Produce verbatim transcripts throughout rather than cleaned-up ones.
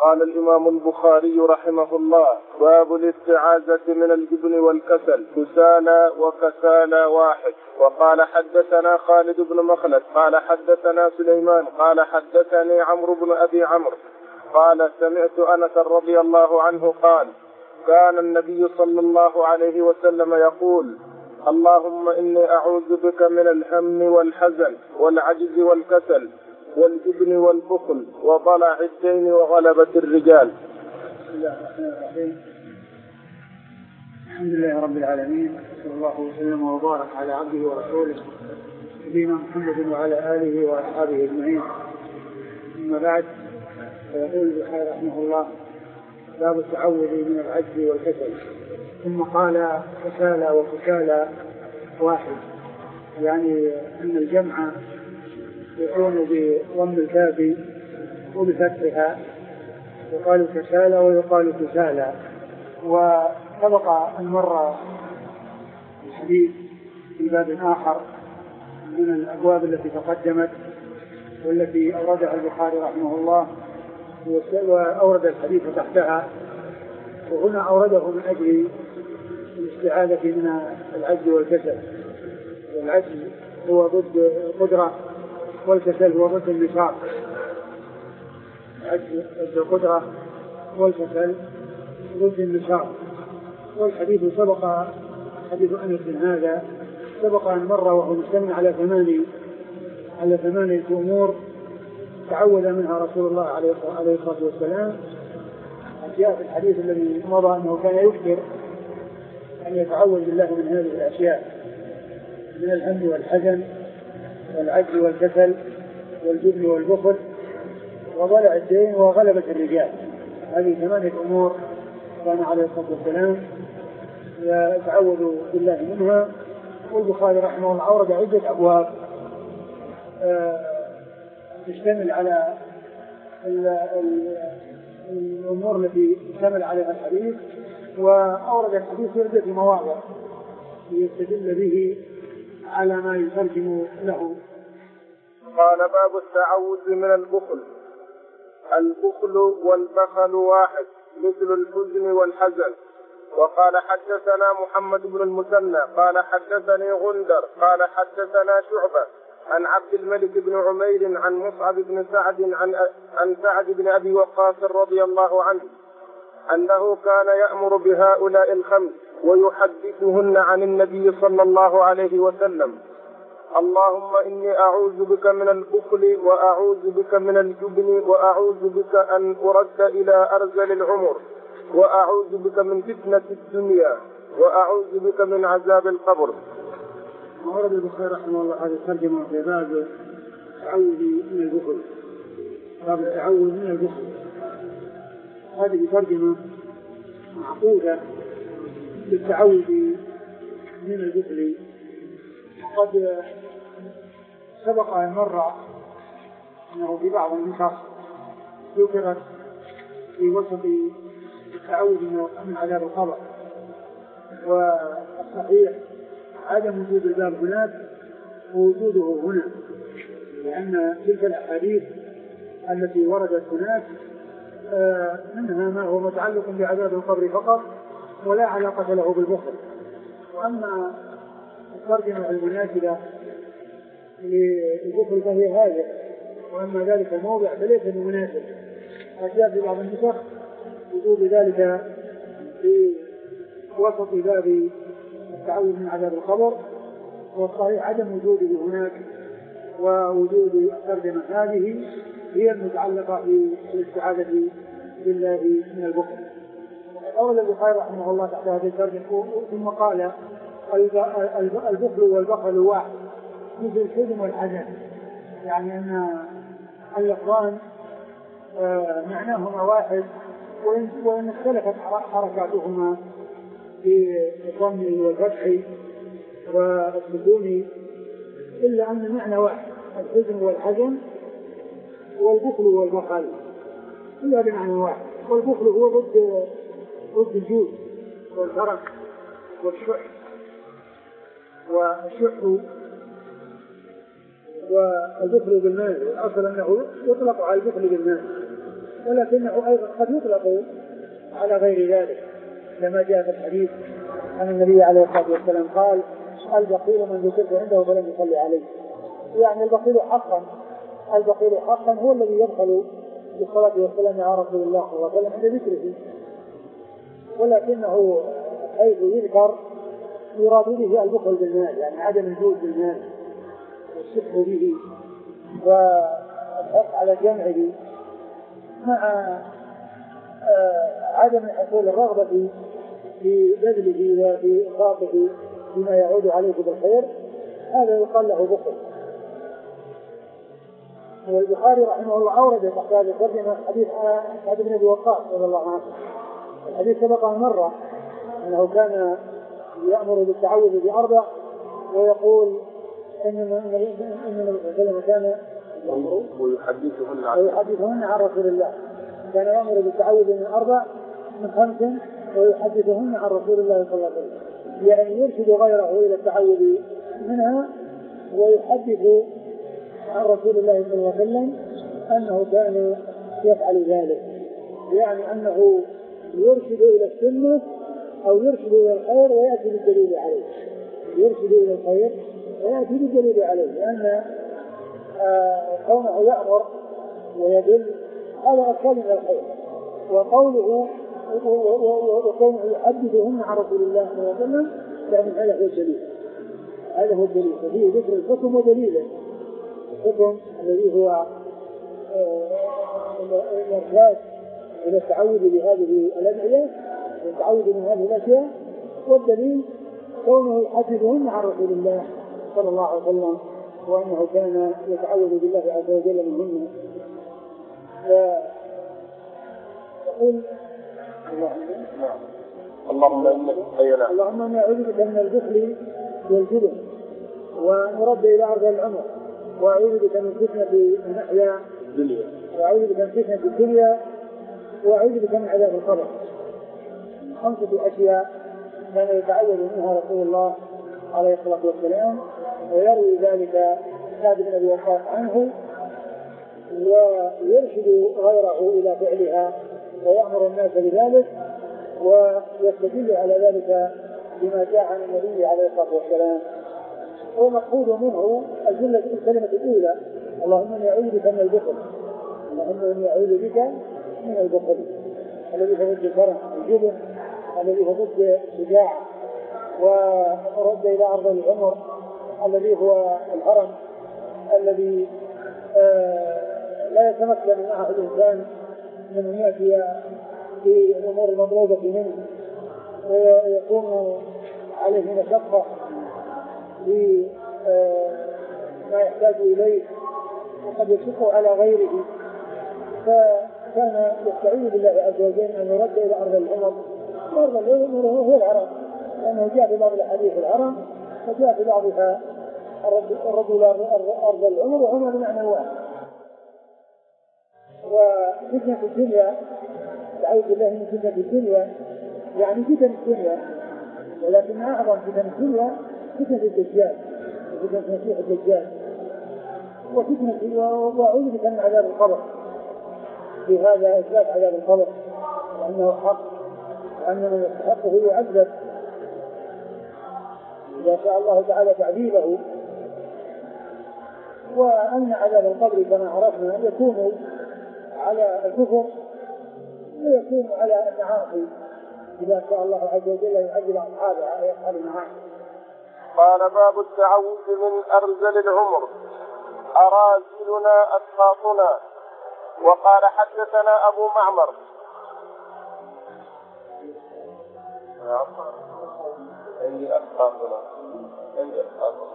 قال الإمام البخاري رحمه الله: باب الاستعاذة من الجبن والكسل، كسالى وكسالى واحد. وقال حدثنا خالد بن مخلد قال حدثنا سليمان قال حدثني عمرو بن أبي عمرو قال سمعت أنس رضي الله عنه قال: كان النبي صلى الله عليه وسلم يقول: اللهم إني أعوذ بك من الهم والحزن والعجز والكسل والجبن والبخل وضلع الدين وغلبة الرجال. بسم الله الرحمن الرحيم. الحمد لله رب العالمين، صلى الله وسلم وبارك على عبده ورسوله نبينا محمد وعلى آله وأصحابه أجمعين. أما بعد، فيقول البخاري رحمه الله: باب التعوذ من العجز والكسل. ثم قال: كسالى وكسالى واحد، يعني أن الجمع يكون بضم الكاف وبفتحها، يقال كسالى ويقال كسالى. وسبق أن مر الحديث في باب آخر من الأبواب التي تقدمت والتي أوردها البخاري رحمه الله، وأورد الحديث تحتها، وهنا أورده من أجل الاستعاذة من العجز والكسل. والعجز هو ضد القدرة، والكسل هو ضد النشاط. العجز ضد القدرة والكسل ضد النشاط. والحديث سبق، حديث أنس هذا سبق أن مر وهو مشتمل على ثمانية على ثمانية أمور تعوذ منها رسول الله عليه الصلاة والسلام. جاء في الحديث الذي مضى أنه كان يكثر أن يتعوذ بالله من هذه الأشياء: من الهم والحزن والعجز والكسل والجبن والبخل وضلع الدين وغلبة الرجال. هذه ثمانية أمور كان عليه الصلاة والسلام يتعوذ بالله منها. والبخاري رحمه الله أورد عدة أبواب تشتمل على الأمور التي اشتمل عليها الحديث، وأورد الحديث في عدة مواضع يستدل به على ما يترجم له. قال: باب التعوذ من البخل. البخل والبخل واحد، مثل الحزن والحزن. وقال حدثنا محمد بن المثنى قال حدثني غندر قال حدثنا شعبة عن عبد الملك بن عمير عن مصعب بن سعد عن, عن سعد بن أبي وقاص رضي الله عنه أنه كان يأمر بهؤلاء الخمس ويحدثهن عن النبي صلى الله عليه وسلم: اللهم إني أعوذ بك من البخل وأعوذ بك من الجبن وأعوذ بك أن أرد إلى أرذل العمر وأعوذ بك من فتنة الدنيا وأعوذ بك من عذاب القبر. ورد البخاري رحمه الله هذه الترجمة في باب التعوذ من البخل. باب التعوذ من البخل، هذه ترجمة معقولة بالتعوذ من البخل. قد سبق أن مر أنه في بعض النصوص ذكرت في وسط التعوذ من عذاب القبر، والصحيح عدم وجود الباب هناك ووجوده هنا، لأن تلك الأحاديث التي وردت هناك منها ما هو متعلق بعذاب القبر فقط ولا علاقة له بالبخل. وأما الترجمة المناسبة للبخل فهي هذه، وأما ذلك الموضع فليس بمناسب. وجاء في بعض النسخ وجود ذلك في وسط باب التعوذ من عذاب القبر، والصحيح عدم وجوده هناك، ووجود الترجمة هذه هي المتعلقة بالاستعاذة بالله من البخل. أورد البخاري رحمه الله تحت هذه الترجمة ثم قال: البخل والبخل واحد، مثل الحزن والحزن، يعني أن اللفظان معناهما واحد، وإن اختلفت حركاتهما في الضم والفتح والسكون، إلا أن المعنى واحد: الحزن والحزن والبخل والبخل، إلا بمعنى واحد. والبخل هو ضد ضد الجود والفرق والشح، والشح والبخل بالمال، والأصل أنه يطلق على البخل بالمال، ولكنه أيضا قد يطلق على غير ذلك، كما جاء في الحديث أن النبي عليه الصلاة والسلام قال: البخيل من ذكرت عنده فلم يصلي عليه. يعني البخيل حقا البخيل حقا هو الذي يبخل بالصلاة والسلام على رسول الله صلى الله عليه وسلم عند ذكره، ولكنه حيث يذكر يراد به البخل بالمال، يعني عدم الجود بالمال والشح به والحق على جمعه مع عدم حصول الرغبة في بذله وفي إنفاقه بما يعود عليه بالخير، هذا يقال له بخل. والبخاري رحمه الله أورد تحت هذه الترجمة حديث سعد بن أبي وقاص رضي الله عنه. الحديث سبق مرة أنه كان يأمر بالتعوذ بأربع ويقول إن النبي صلى الله عليه وسلم كان ويحدثهن عن رسول الله، كان يأمر بالتعوذ من أربع من خمس ويحدثهن عن رسول الله صلى الله عليه وسلم، يعني يرشد غيره إلى التعوذ منها ويحدث عن رسول الله صلى الله عليه وسلم أنه كان يفعل ذلك، يعني أنه يرشد إلى السنة أو يرشد إلى الخير ويأتي بالدليل عليه، يرشد إلى الخير ويأتي بالدليل عليه، لأن قومه يأمر ويدل هذا أكثر من الخير، وقوله وقومه يحدثهن عن رسول الله صلى الله عليه وسلم، يعني هذا هو الدليل، هذا هو الدليل، ففيه ذكر الحكم ودليله. الحكم الذي هو الإرشاد إلى التعوذ بهذه الأدعية والتعوذ من هذه الأشياء، والدليل كونه يحدثهن عن رسول الله صلى الله عليه وسلم وأنه كان يتعوذ بالله عز وجل منهن. فيقول اللهم إنك اللهم إني أعوذ بك من البخل والجبن ونرد إلى أرض العمر، وأعوذ بك من فتنة المحيا الدنيا، وأعوذ بك من فتنة الدنيا، وأعوذ بك من عذاب القبر. خمسة أشياء كان يتعوذ منها رسول الله عليه الصلاة والسلام، ويروي ذلك سعد بن أبي وقاص عنه، ويرشد غيره إلى فعلها ويأمر الناس بذلك، ويستدل على ذلك بما جاء عن النبي عليه الصلاة والسلام. ومقصود منه الجملة الكلمة الأولى: اللهم إني أعوذ بك من البخل، اللهم إني أعوذ بك من البخل الذي هو ضد الكرم، الجبن الذي هو ضد الشجاعة، ورد إلى أرض العمر الذي هو الهرم الذي آه لا يتمكن معه الإنسان من أن يأتي في الأمور المطلوبة منه، ويكون عليه مشقة في ما يحتاج إليه وقد يشق على غيره، فكان يستعيذ بالله عز وجل أن يرد إلى أرض العمر. أرض العمر هو العرب، لأنه جاء في بعض الحديث العرب، وجاء في بعضها الرد إلى أرض العمر، وهما بمعنى واحد. وفتنة الدنيا، تعوذ بالله من فتنة الدنيا يعني فتن الدنيا، ولكن أعظم فتن الدنيا فتنة الدجال، فتنة مسيح الدجال، وفتنة وأعوذ بك من عذاب القبر. بهذا إثبات عذاب القبر وأنه حق، وأن من يستحقه يعذب إذا شاء الله تعالى تعذيبه، وأن عذاب القبر كما عرفنا يكون على الكفر ويكون على المعاصي إذا شاء الله عز وجل يعذب أصحابها ويفعل المعاصي. قال: باب التعوذ من أرذل العمر، أرازلنا أسقاطنا. وقال: حدثنا أبو معمر عندي أسقاطنا عندي أسقاطنا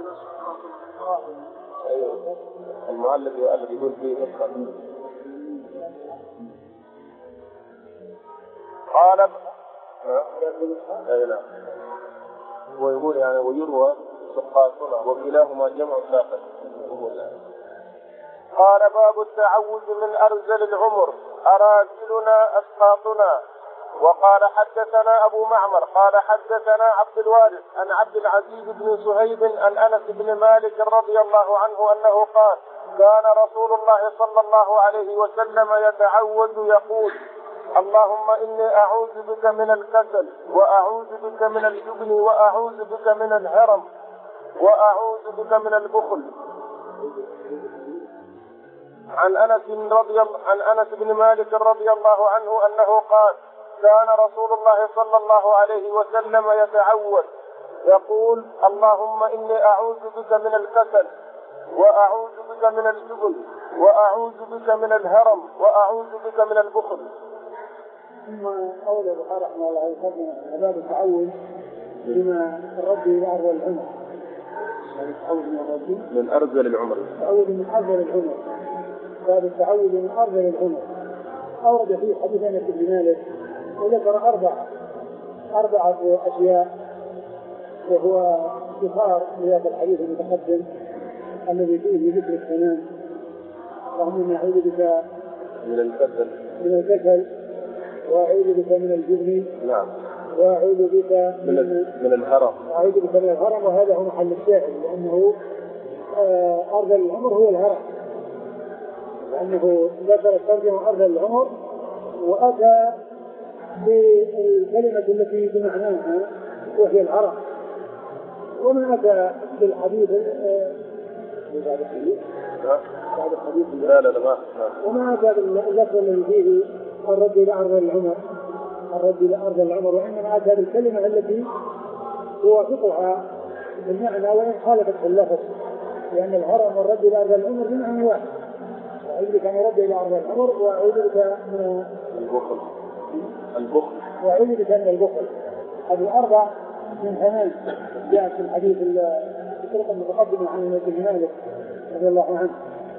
أيوه المؤلف يؤلف يقول فيه أسقاطنا. قال: أي نعم، ويقول يعني ويروى سقاطنا وكلاهما جمع ساقط. قال: باب التعوذ من أرذل العمر، أرازلنا أسقاطنا. وقال حدثنا أبو معمر قال حدثنا عبد الوارث عن عبد العزيز بن صهيب عن أنس بن مالك رضي الله عنه أنه قال كان رسول الله صلى الله عليه وسلم يتعوذ يقول اللهم إني أعوذ بك من الكسل وأعوذ بك من الجبن وأعوذ بك من الهرم وأعوذ بك من البخل. عن أنس رضي عن أنس بن مالك رضي الله عنه أنه قال كان رسول الله صلى الله عليه وسلم يتعوذ يقول اللهم إني أعوذ بك من الكسل وأعوذ بك من الجبن وأعوذ بك من الهرم وأعوذ بك من البخل. ثم أولى البخاري رحمه الله يقدم باب التعوذ بما الرد إلى أرض العمر. التعوذ من الرد من أرذل العمر. التعوذ من أرذل العمر. باب التعوذ من أرذل العمر. أورد فيه حديث أنس بن مالك وذكر أربع أربعة أشياء وهو اختصار لهذا الحديث المتقدم الذي فيه ذكر التمام اللهم إني أعوذ بك من الكسل من الكسل وأعوذ بك من الجبن نعم وأعوذ بك من من الهرم وأعوذ بك من الهرم وهذا هو محل الشاهد لأنه أرذل العمر هو الهرم لأنه ذكر الترجمة أرذل العمر وأتى بالكلمة التي بمعناها وهي الهرم وما أتى بالحديث بعد الحديث بعد الحديث لا لا لا وما أتى باللفظ الذي فيه الرد إلى أرض العمر الرد إلى أرض العمر وإنما أتى بالكلمة التي توافقها بالمعنى وإن خالفت في اللفظ لأن الهرم والرد إلى أرض العمر بمعنى واحد وأعوذ بك أن يرد إلى أرض العمر وأعوذ بك من البخل البخل وأعوذ بك من البخل. هذه أربع من ثمان جاءت في الحديث الطرق المتقدمة عن أنس بن مالك رضي الله عنه.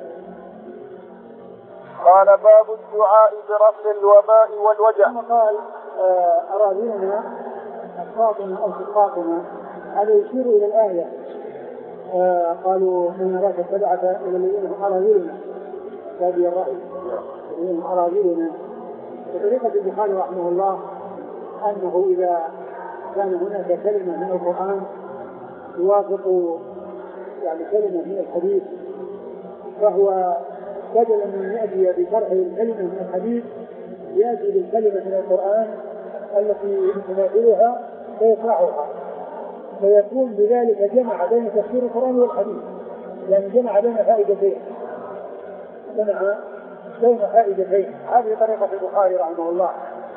قال باب الدعاء برفع الوباء والوجع. ثم قال أراضينا أسقاطنا أو سقاطنا هذا يشير إلى الآية آه قالوا من راك اتبعك إلى الذين هم أراضينا هذه الرأي الذين هم أراضينا. وطريقة البخاري رحمه الله أنه إذا كان هناك كلمة من القرآن توافق يعني كلمة من الحديث فهو بدلا من يأتي بشرح الكلمة من الحديث يأتي بالكلمة من القرآن التي تماثلها فيشرحها فيكون بذلك جمع بين تفسير القرآن والحديث يعني جمع بين فائدتين جمع بين فائدتين. هذه طريقة البخاري رحمه الله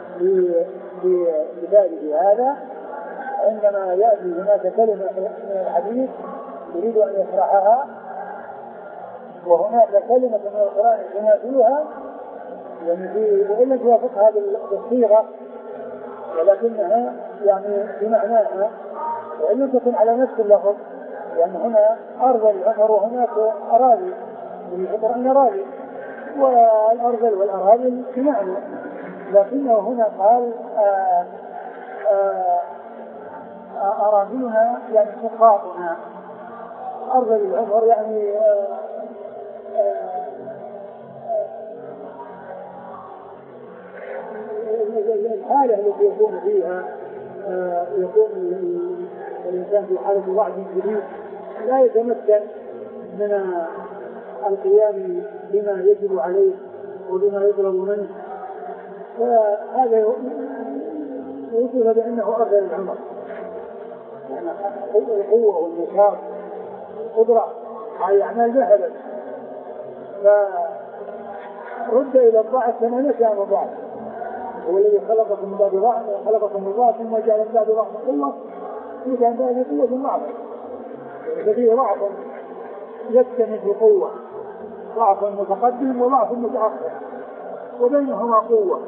بكتابه هذا عندما يأتي هناك كلمة من الحديث يريد أن يشرحها وهناك كلمة من القرآن تماثلها يعني في وإن توافقها بالصيغة ولكنها يعني بمعناها وإن لم تكن على نفس اللفظ لأن يعني هنا أرذل العمر وهناك أراضي من القرآن أراضي والأرذل والأراضي بمعنى لكنه هنا قال آآ آآ أراضينا يعني سقاطنا أرذل العمر يعني آآ الحالة التي يكون فيها يكون الإنسان في حالة ضعف شديد لا يتمكن من القيام بما يجب عليه وبما يطلب منه فهذا يوصف بأنه أرذل العمر يعني القوة والنشاط والقدرة على أعمال ذهبت فرد إلى الضعف كما نشأ من ضعف هو الذي خلقكم من بعد ضعف وخلقكم من ضعف ثم جعل من بعد ضعف قوة وكان بعد قوة ضعف ففيه ضعف يكتمل بقوة ضعف متقدم وضعف متأخر وبينهما قوة.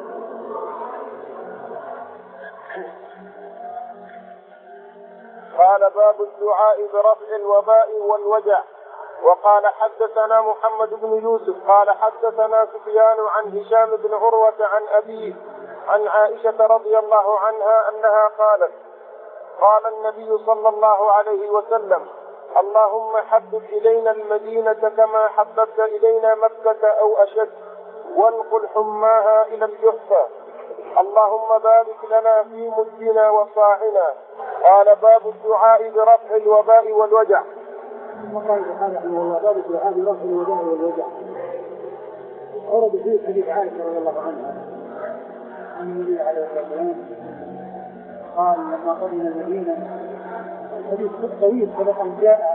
قال باب الدعاء برفع الوباء والوجع. وقال حدثنا محمد بن يوسف قال حدثنا سفيان عن هشام بن عروة عن أبيه عن عائشة رضي الله عنها أنها قالت قال النبي صلى الله عليه وسلم اللهم حبب إلينا المدينة كما حببت إلينا مكة أو أشد وانقل حماها إلى الجحفة اللهم بارك لنا في مدنا وصاعنا. قال باب الدعاء برفع الوباء والوجع. ثم قال سبحانه رحمه الله باب الدعاء برفع الوباء والوجع. ورد فيه حديث عائشة رضي الله عنها عن النبي عليه الصلاة والسلام قال لما قدم المدينة، الحديث طويل سبق أن جاء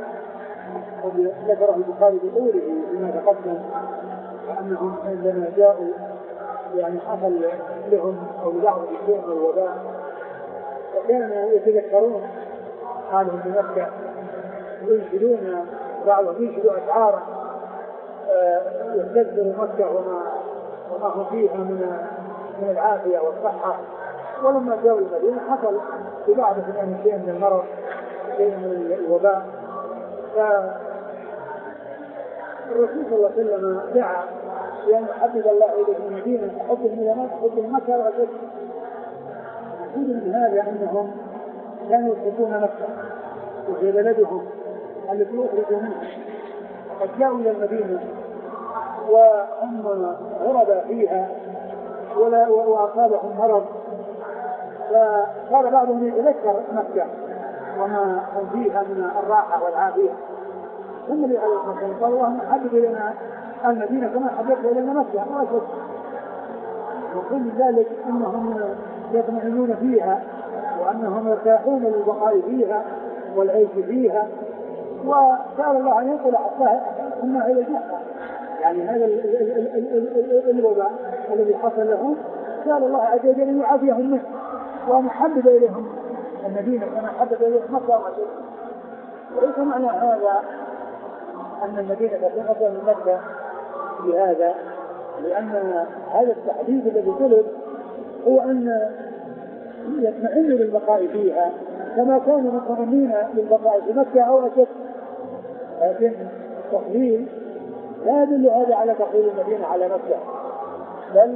ذكره البخاري بطوله فيما تقدم، أنهم عندما جاءوا يعني حصل لهم أو لبعض الشيء من الوباء، وكانوا يتذكرون حالهم بمكة وينشدون بعضهم ينشدوا أشعارا يستذكر مكة وما وما هو فيها من من العافية والصحة. ولما جاءوا المدينة حصل لبعضهم يعني شيء من المرض، شيء من الوباء، فالرسول صلى الله عليه وسلم دعا بأن حبب الله إليه المدينة حب المدينة حب مكة وأشد. المقصود من هذا أنهم كانوا يحبون مكة وهي بلدهم التي أخرجوا منها، وقد جاءوا إلى المدينة وهم غربا فيها ولا وأصابهم مرض، فصار بعضهم يتذكر مكة وما هم فيها من الراحة والعافية. النبي عليه الصلاة والسلام قال اللهم حبب إلينا المدينة كما حببت إلينا مكة وأشد. وكل ذلك أنهم يطمئنون فيها وأنهم يرتاحون للبقاء فيها والعيش فيها، وسأل الله أن ينقل حتى إنها إلى جهة. يعني هذا الوباء الذي حصل له سأل الله عز وجل أن يعافيهم منه وأن يحبب إليهم المدينة كما حبب إليهم مكة وأشد. وليس معنى هذا أن المدينة تكون أفضل من مكة بهذا، لأن هذا التحديد الذي طلب هو أن يطمئنوا للبقاء فيها كما كانوا مطمئنين للبقاء في مكة أو أشد. لكن التقليل لا يدل هذا على تقليل المدينة على مكة، بل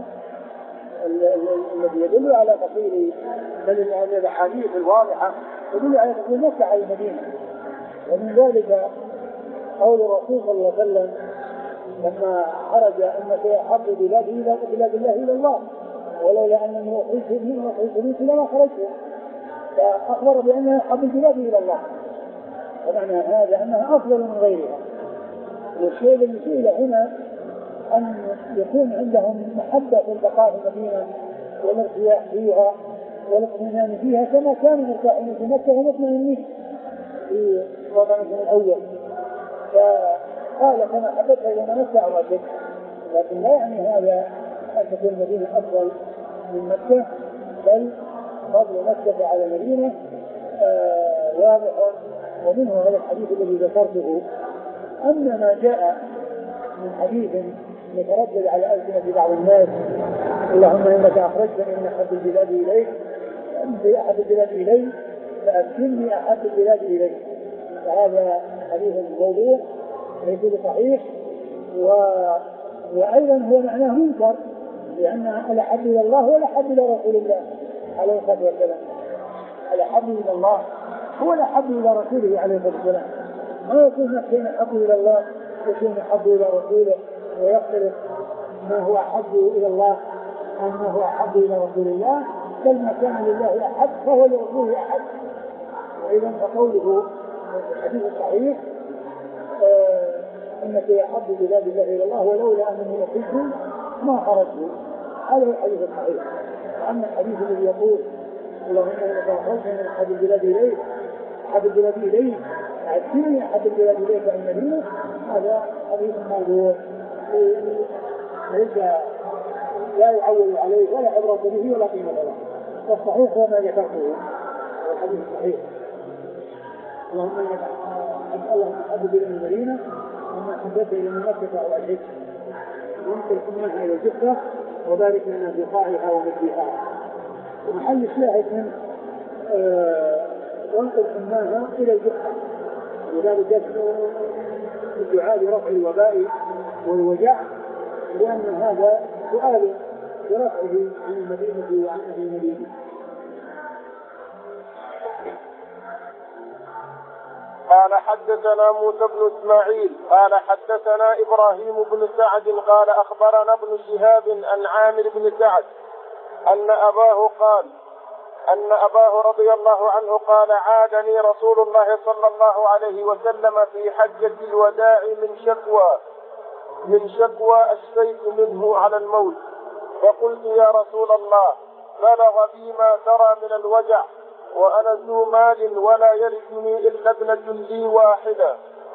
الذي يدل على تقليل بل هذه الأحاديث الواضحة تدل على تقليل مكة على المدينة. ومن ذلك قول الرسول صلى الله عليه وسلم لما خرج انك احب بلاد الى بلاد الله الى الله ولولا انني اخرجت منه اخرجت منه لما خرجت، فاخبر بانها احب البلاد الى الله، ومعنى هذا انها افضل من غيرها. والشيء الذي سئل هنا ان يكون عندهم محبه في البقاء في المدينه والارتياح فيها والاطمئنان فيها كما كانوا مرتاحين في مكه ومطمئنين في وطنهم الاول. فقال كما حدثها إلى مكة أو أشد، لكن لا يعني هذا أن تكون المدينة أفضل من مكة، بل فضل مكة على المدينة آه واضح. ومنه هذا الحديث الذي ذكرته. أما ما جاء من حديث يتردد على ألسنة بعض الناس اللهم إنك أخرجتني من أحب البلاد إليك أحب البلاد إليك فأسكنني أحب البلاد إليك، فهذا حديث موضوع ليس صحيح، و... وأيضا هو معناه منكر، لأن الأحب إلى الله ولا أحب إلى رسول الله عليه الصلاة والسلام. الأحب إلى الله هو الأحب إلى رسوله عليه الصلاة والسلام. ما يكون شيء أحب إلى الله وشيء أحب إلى رسوله ويختلف ما هو أحب إلى الله عن ما هو أحب إلى رسول الله، بل ما كان لله أحب فهو لرسوله أحب. وإذا فقوله الحديث الصحيح آه انك يحب بلاد الله الى الله ولولا انني اخرجت ما خرجت، هذا هو الحديث الصحيح. واما الحديث الذي يقول اللهم انك اخرجت من احب البلاد اليك احب البلاد اليك اعتني احب البلاد اليك المدينه، هذا حديث موضوع ليس لا يعول عليه ولا عبره به ولا قيمه له. والصحيح هو ما ذكرته الحديث الصحيح. اللهم انك اللهم حبب الى المدينه وما حببت الى مكه او الحج، وانقل حماها الى الجحفه وبارك لنا في قاعها ومديها. ومحل الشاهد من وانقل حماها الى الجحفه، وذلك الدعاء برفع الوباء والوجع، لان هذا سؤال برفعه عن المدينه وعن اهل المدينه. قال حدثنا موسى بن اسماعيل قال حدثنا ابراهيم بن سعد قال اخبرنا ابن شهاب عن عامر بن سعد أن أباه قال أن أباه رضي الله عنه قال عادني رسول الله صلى الله عليه وسلم في حجة الوداع من شكوى من شكوى أشفيت منه على الموت، فقلت يا رسول الله بلغ بي ما ترى من الوجع وأنا ذو مال ولا يرثني إلا ابنة لي واحدة،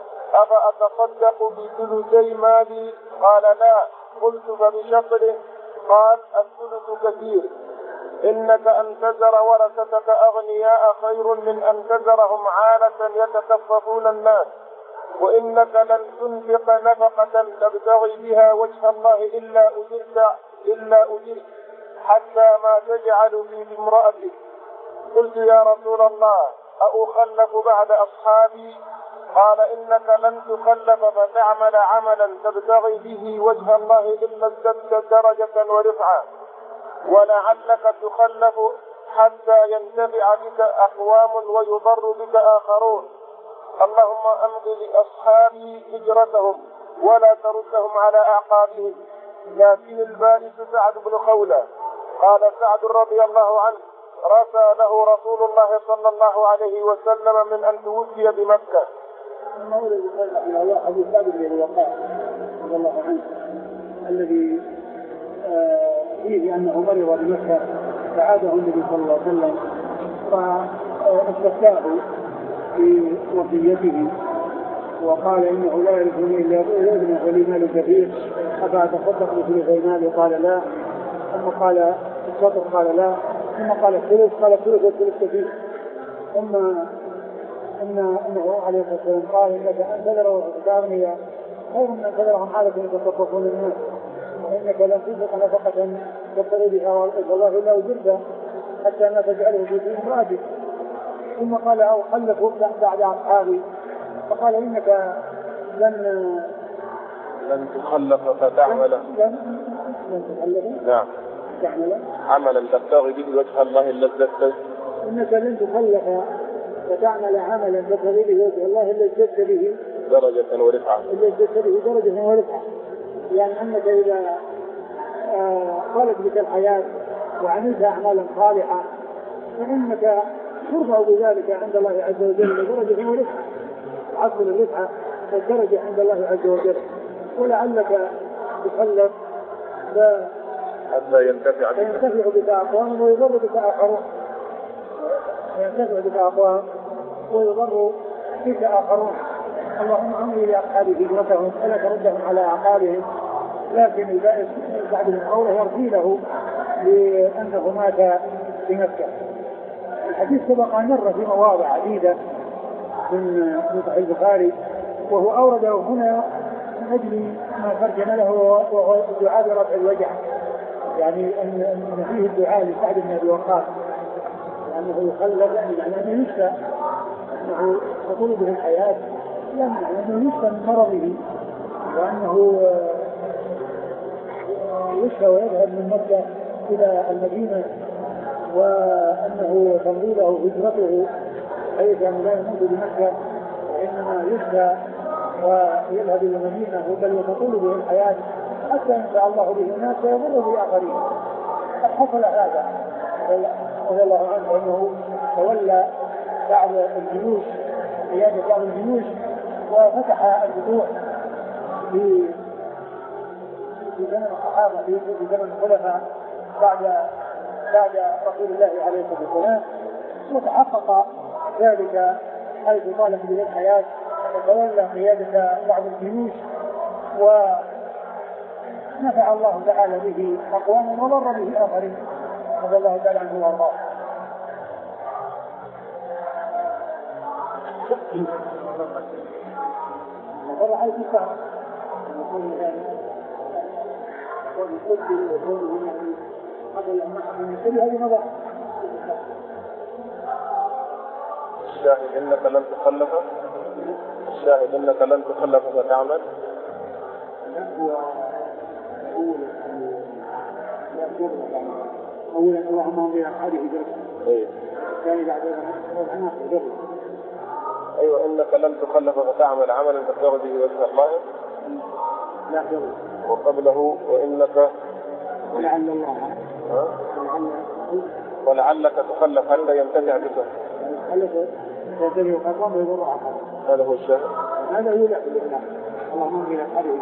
أفأتصدق بثلثي مالي؟ قال لا. قلت فبشطره؟ قال الثلث كثير، إنك أن تذر ورثتك أغنياء خير من أن تذرهم عالة يتكففون الناس، وإنك لن تنفق نفقة تبتغي بها وجه الله إلا أجرت إلا أجرت حتى ما تجعل في امرأتك. قلت يا رسول الله أخلف بعد أصحابي؟ قال إنك لن تخلف فتعمل عملا تبتغي به وجه الله إلا ازددت درجة ورفعة، ولعلك تخلف حتى ينتفع بك أقوام ويضر بك آخرون. اللهم أمض لأصحابي هجرتهم ولا تردهم على أعقابهم. لكن البائس سعد بن خولة. قال سعد رضي الله عنه رثى له رسول الله صلى الله عليه وسلم من أن توفي بمكة. المولى رحمه الله أبو ثابت بن وقاص رضي الله عنه الذي فيه أنه مرض بمكة فعاده النبي صلى الله عليه وسلم فاستفتاه في وصيته وقال إنه لا يرثني إلا ابنه ولي مال كثير أفأتصدق بثلثي مالي؟ قال لا. ثم قال الشطر؟ قال لا. ثم قال الثلث؟ قال الثلث والثلث كثير. ثم إن إنه عليه الصلاة والسلام قال إنك أن تذر ورثتك أغنياء خير من أن تذرهم عالة يتصففون الناس، وإنك لن تنفق نفقة تبتغي بها وجه الله إلا أجرت حتى ما تجعله في امرأتك. ثم قال أو خلفوا بعد أصحابي؟ فقال إنك لن لن تخلف فتعمل لن لن تخلف نعم تعمل عملا تبتغي به وجه الله إلا ازددت إنك لن تخلف فتعمل عملا تبتغي به وجه الله إلا ازددت به درجة ورفعة إلا ازددت به درجة ورفعة. يعني أنك إذا طالت بك الحياة وعملت أعمالا صالحة فإنك ترفع بذلك عند الله عز وجل درجة ورفعة، عصر الرفعة والدرجة عند الله عز وجل. ولعلك تخلف حتى ينتفع ينتفع بك أقوام ويضر بك آخرون ينتفع بك أقوام ويضر بك آخرون. اللهم أمر لأصحاب هجرتهم ولا تردهم على أعقابهم. لكن البائس بعد من قوله يرضي له لأنه مات في مكة. الحديث سبق أن مر في مواضع عديدة من صحيح البخاري، وهو أورده هنا من أجل ما ترجم له وهو الدعاء برفع الوجع، يعني أن فيه الدعاء لسعد بن أبي وقاص لأنه يخلد يعني أنه يشفى، أنه تطول به الحياة، يعني أنه يشفى من مرضه وأنه يشفى ويذهب من مكة إلى المدينة، وأنه تمضي له هجرته حيث أنه لا يموت بمكة وإنما يشفى ويذهب إلى المدينة بل وتطول به الحياة حتى ينفع الله به الناس ويضر به آخرين. قد حصل هذا رضي الله عنه أنه تولى بعض الجيوش قيادة بعض الجيوش وفتح الفتوح في في زمن الصحابة في زمن الخلفاء بعد بعد رسول الله عليه الصلاة والسلام، وتحقق ذلك حيث طالت به الحياة وتولى قيادة بعض الجيوش ونفع الله تعالى به أقواما وضر به آخرين رضي الله تعالى عنه وارضاه. وضر حيث السهر والقدر وقوله يعني قبل أن نحن من كل هذه مضى. الشاهد إنك لن تخلف الشاهد إنك لن تخلف فتعمل أولا اللهم انظر أصحابه جرد ثاني بعد ذلك أيوة إنك لن تخلف فتعمل عملا تبتغي به وجه الله لا جرد. وقبله وإنك ولعل الله ولعلك تخلف حتى ينتفع بك. خلف ينتفع خطوة ويضر عقل. هذا هو الشاهد. هذا هو لله. اللهم بنا الحديث.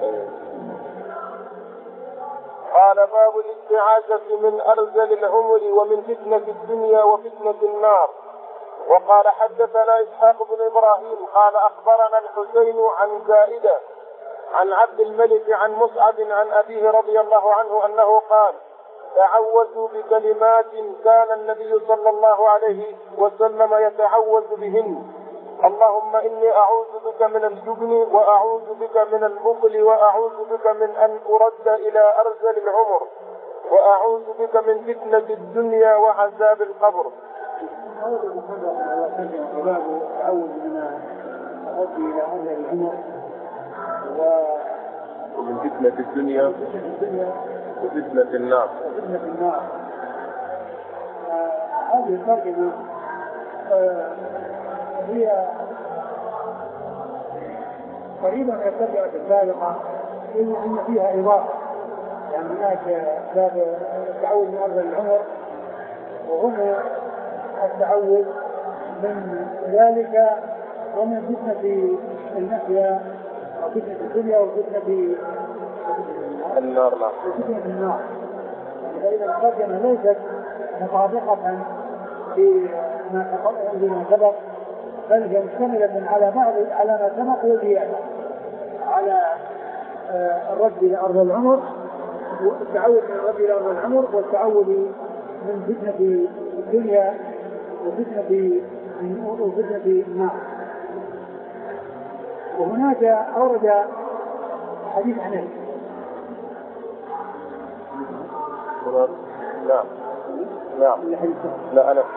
قال باب الاستعاذة من أرذل العمر ومن فتنة الدنيا وفتنة النار. وقال حدثنا إسحاق بن إبراهيم قال أخبرنا الحسين عن زائدة عن عبد الملك عن مصعب عن أبيه رضي الله عنه أنه قال تعوذوا بكلمات كان النبي صلى الله عليه وسلم يتعوذ بهن: اللهم إني أعوذ بك من الجبن وأعوذ بك من البخل وأعوذ بك من أن أرد إلى أرذل العمر وأعوذ بك من فتنة الدنيا وعذاب القبر. باب التعوذ من الرد إلى أرذل العمر ومن فتنة الدنيا وفتنة النار. وفتنة النار. هذه الترجمة هي قريبة من الترجمة السابقة إن فيها إضافة، يعني هناك باب التعوذ من أرذل العمر وهنا التعوذ من ذلك ومن فتنة المحيا وفتنة الدنيا وفتنة النار. وفتنة النار. فإذا الترجمة ليست مطابقة بما سبق، بل هي مشتملة على بعض على ما سبق وزيادة على الرد إلى أرض العمر والتعوذ من الرد إلى أرض العمر والتعوذ من فتنة الدنيا وفتنة وفتنة النار. وهناك أورد حديث عنه. نعم نعم لا أنا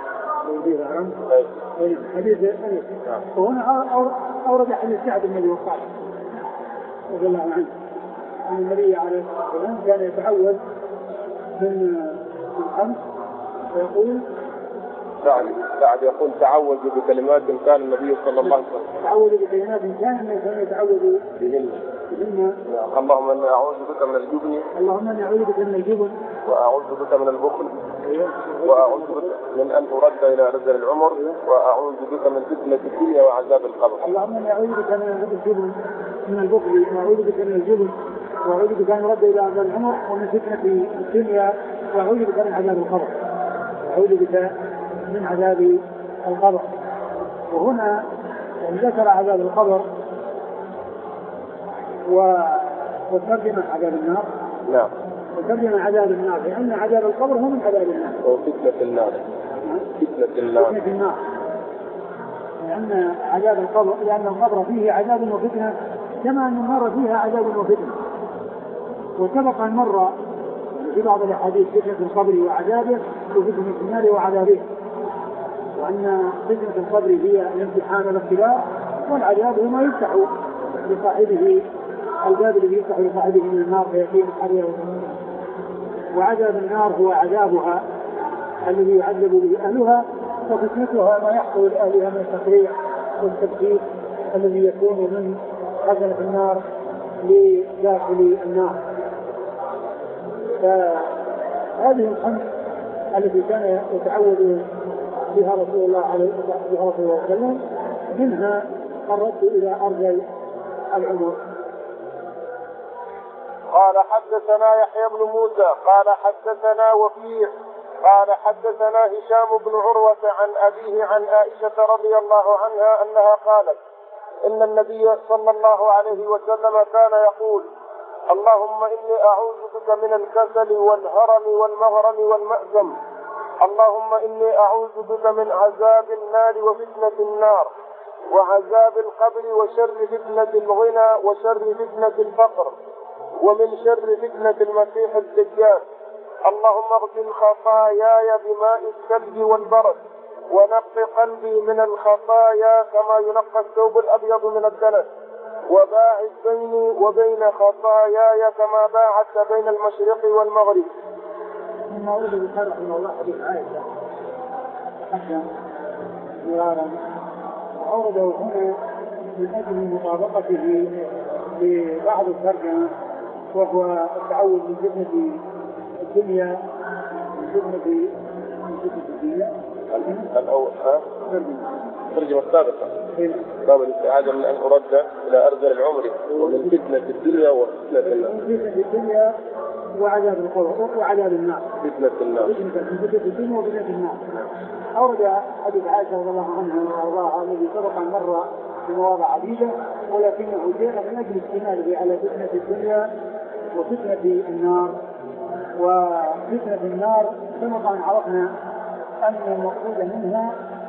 حديث أنس. وهنا أورد حديث سعد بن أبي وقاص رضي الله عنه أن النبي عليه الصلاة والسلام كان يتعوذ من الخمس ويقول سعد سعد يقول تعوذ بكلمات كان النبي صلى الله عليه وسلم تعوذ بكلمات كان يتعوذ بهن. اللهم إني أعوذ بك من الجبن اللهم إني أعوذ بك من الجبن وأعوذ بك من البخل وأعوذ بك من أن أرد إلى أرذل العمر وأعوذ بك من فتنة الدنيا وعذاب القبر. اللهم إني أعوذ بك من الجبن من البخل وأعوذ بك من الجبن وأعوذ بك أن أرد إلى أرذل العمر ومن فتنة الدنيا وأعوذ بك من عذاب القبر. وأعوذ بك من عذاب القبر. وهنا ذكر عذاب القبر وترجم عذاب النار. نعم. وترجم عذاب النار لأن عذاب القبر هو من عذاب النار. وفتنة النار. فتنة النار. فتنة النار. لأن عذاب القبر لأن القبر فيه عذاب وفتنة كما أن النار فيها عذاب وفتنة. وسبق المرة في بعض الأحاديث فتنة القبر وعذابه وفتنة النار وعذابه، وأن فتنة القبر هي الامتحان والاختبار، والعذاب هو ما يفتح لصاحبه الباب الذي يفتح لصاحبه من النار فيقيم حريه وسمومه. وعذاب النار هو عذابها الذي يعذب به أهلها، وفتنتها ما يحصل لأهلها من التقريع والتبكير الذي يكون من خزنة النار لداخل النار. فهذه الخمس التي كان يتعوذ بها رسول الله عليه الصلاة والسلام منها الرد إلى أرذل العمر. قال حدثنا يحيى بن موسى قال حدثنا وكيع قال حدثنا هشام بن عروة عن أبيه عن عائشة رضي الله عنها أنها قالت إن النبي صلى الله عليه وسلم كان يقول اللهم إني أعوذ بك من الكسل والهرم والمغرم والمأثم. اللهم إني أعوذ بك من عذاب النار وفتنة النار وعذاب القبر وشر فتنة الغنى وشر فتنة الفقر ومن شر فتنة المسيح الدجال. اللهم اغسل خطاياي بماء الثلج والبرد ونق قلبي من الخطايا كما ينقى الثوب الأبيض من الدنس وباعد بيني وبين خطاياي كما باعدت بين المشرق والمغرب. ثم أورد البخاري رحمه الله حديث عائشة حتى مرارا وأورده هنا من أجل مطابقته لبعض الترجمة وهو التعوذ من فتنة الدنيا من فتنة من فتنة الدنيا. الأول ها ترجمة السابقة باب الاستعاذة من أن أرد إلى أرذل العمر ومن فتنة الدنيا وفتنة النار. من فتنة الدنيا وعذاب القبر وعذاب النار. فتنة النار. فتنة الدنيا وفتنة النار. أورد حديث عائشة رضي الله عنها وأرضاها الذي سبق مرة في مواضع عديدة ولكنه جاء من أجل استناده على فتنة الدنيا وفتنة النار. وفتنة النار سبق أن عرفنا أن المقصود منها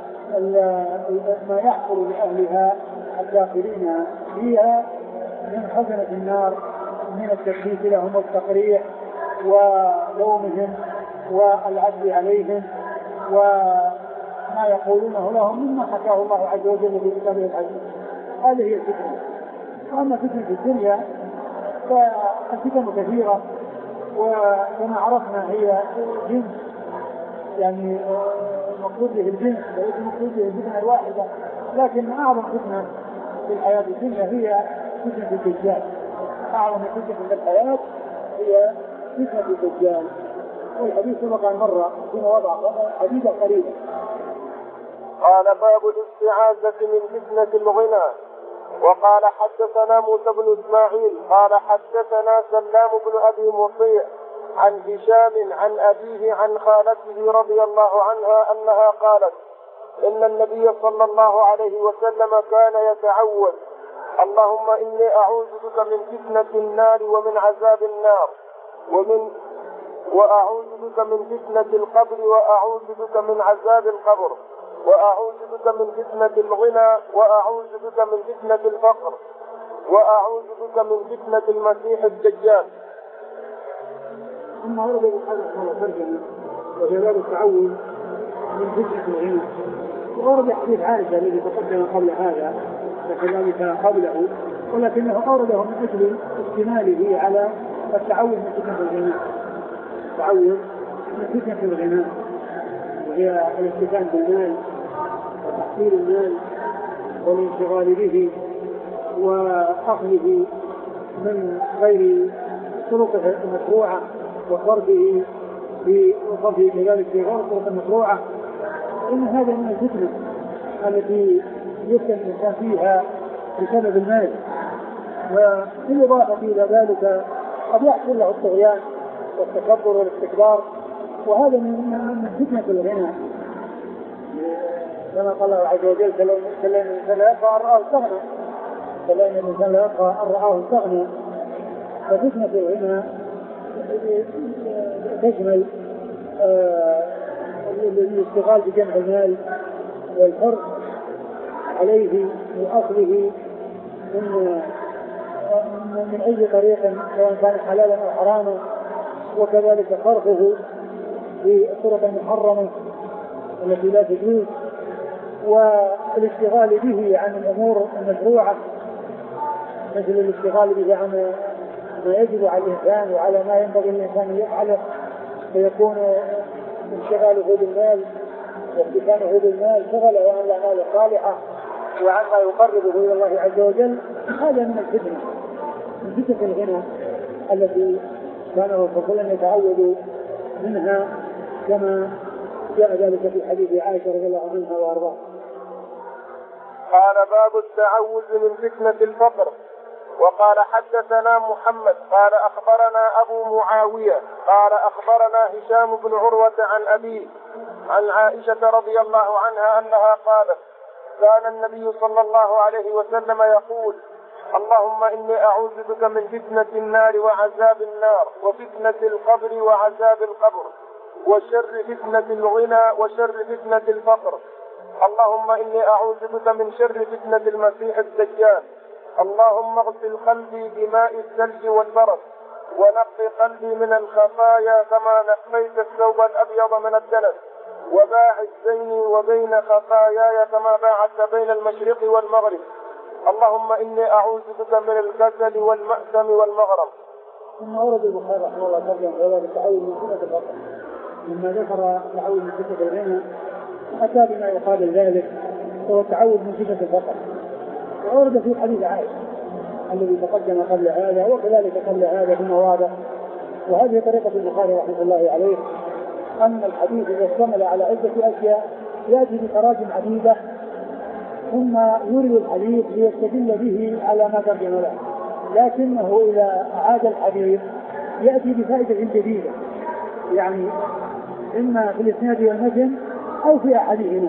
ما يحصل لأهلها الداخلين فيها من حزنة النار من التكليف لهم والتقريح ولومهم والعدل عليهم وما يقولونه لهم مما حكاه الله عز وجل في كتابه العزيز. هذه هي الفتنة. وأما فتنة الدنيا فالفتن كثيرة وكما عرفنا هي جنس يعني مقصود به الجنس وليس مقصود به الفتنة الواحدة لكن أعظم فتنة في الحياة الدنيا هي فتنة الدجال. أعظم فتنة في الحياة هي فتنة الدجال. والحديث سبق عن مرة في مواضع عديدة قريبة. قال باب الاستعاذة من فتنة الغنى. وقال حدثنا موسى بن إسماعيل قال حدثنا سلام بن أبي مطيع عن هشام عن أبيه عن خالته رضي الله عنها أنها قالت إن النبي صلى الله عليه وسلم كان يتعوذ اللهم إني أعوذ بك من فتنة النار ومن عذاب النار ومن وأعوذ بك من فتنة القبر وأعوذ بك من عذاب القبر وأعوذ بك من فتنة الغنى وأعوذ بك من فتنة الفقر وأعوذ بك من فتنة المسيح الدجال. ثم ورد بهذا الترجمة وهي باب التعوذ من فتنة الغنى. وورد حديث عائشة الذي تقدم قبل هذا وكذلك قبله ولكنه أورده من أجل اشتماله على التعوذ من فتنة الغنى. التعوذ من فتنة الغنى وهي الاستفادة بالمال وتحصيل المال والانشغال به وأخذه من غير طرقه المشروعة وصرفه في وصرفه كذلك في غير الطرق المشروعة. إن هذا من الفتنة التي يفتن الإنسان فيها بسبب المال. وبالإضافة إلى ذلك قد يحصل له الطغيان والتكبر والاستكبار وهذا من فتنة الغنى. كما قال الله عز وجل كلا إن الإنسان لا يبقى أن رآه استغنى كلا إن الإنسان لا يبقى أن رآه استغنى. ففتنة الغنى تشمل الاشتغال بجمع المال والحرص عليه وأصله من من أي طريق سواء كان حلالا أو حراما وكذلك صرفه في الطرق المحرمة التي لا تجوز والاشتغال به عن الأمور المشروعة مثل الاشتغال به عن ما يجب على الإنسان وعلى ما ينبغي الإنسان أن يفعله فيكون انشغاله بالمال واستكانه بالمال شغله عن الأعمال الصالحة وعن ما يقربه إلى الله عز وجل. هذا من الفتنة من فتنة الغنى التي كان الرسول يتعوذ منها كما جاء ذلك في حديث عائشة رضي الله عنها وأرضاها. قال باب التعوذ من فتنة الفقر. وقال حدثنا محمد قال أخبرنا أبو معاوية قال أخبرنا هشام بن عروة عن أبيه عن عائشة رضي الله عنها أنها قالت كان النبي صلى الله عليه وسلم يقول اللهم إني أعوذ بك من فتنة النار وعذاب النار وفتنة القبر وعذاب القبر وشر فتنة الغنى وشر فتنة الفقر. اللهم إني أعوذ بك من شر فتنة المسيح الدجال. اللهم اغسل قلبي بماء الثلج والبرد ونقي قلبي من الخفايا كما نقيت الثوب الأبيض من الدنس وباعد بيني وبين خطاياي كما باعدت بين المشرق والمغرب. اللهم إني أعوذ بك من الكسل والمأثم والمغرم. ثم أورد البخاري رحمه الله تعالى التعوذ من فتنة الفقر. لما ذكر التعوذ من فتنة الغنى أتى بما يقابل ذلك هو التعوذ من فتنة الفقر. وأورد في حديث عائشة الذي تقدم قبل هذا وكذلك قبل هذا في مواضع وهذه طريقة البخاري رحمه الله عليه، أن الحديث إذا اشتمل على عدة أشياء يأتي بتراجم عديدة ثم يروي الحديث ليستدل به على ما ترجم له، لكنه إذا أعاد الحديث يأتي بفائدة جديدة، يعني إما في الإسناد والمتن أو في أحدهما.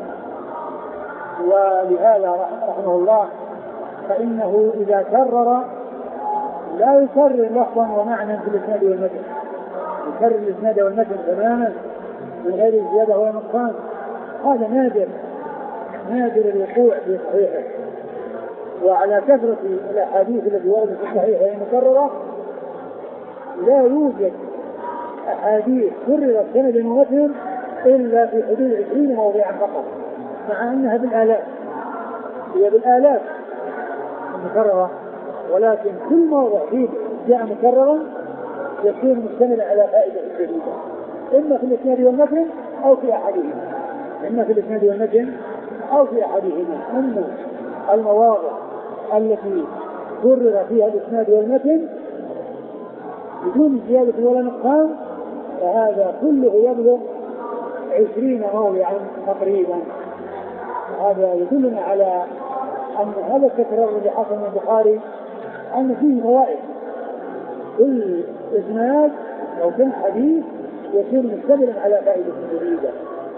ولهذا رحمه الله فإنه إذا كرر لا يكرر لفظا ومعنى في الإسناد والمتن، يكرر الإسناد والمتن تماما من غير زيادة ولا نقصان، هذا نادر نادر الوقوع في صحيحه. وعلى كثرة الأحاديث التي وردت في الصحيحة المكررة لا يوجد أحاديث كررت سندا ومتن إلا في حدود عشرين موضعا فقط، مع أنها بالآلاف، هي بالآلاف مكررة، ولكن كل موضع فيه جاء مكررا يكون مشتملا على فائدة جديدة، إما في الإسناد والمتن أو في أحدهما، إما في الإسناد والمتن أو في أحدهما. أما المواضع التي كرر فيها الإسناد والمتن بدون زيادة ولا نقصان فهذا كله يبلغ عشرين موضعا تقريبا. هذا يدلنا على أن هذا التكرار الذي حصل من البخاري أن فيه فوائد، كل إسناد أو كل حديث يكون مشتملا على فائدة جديدة.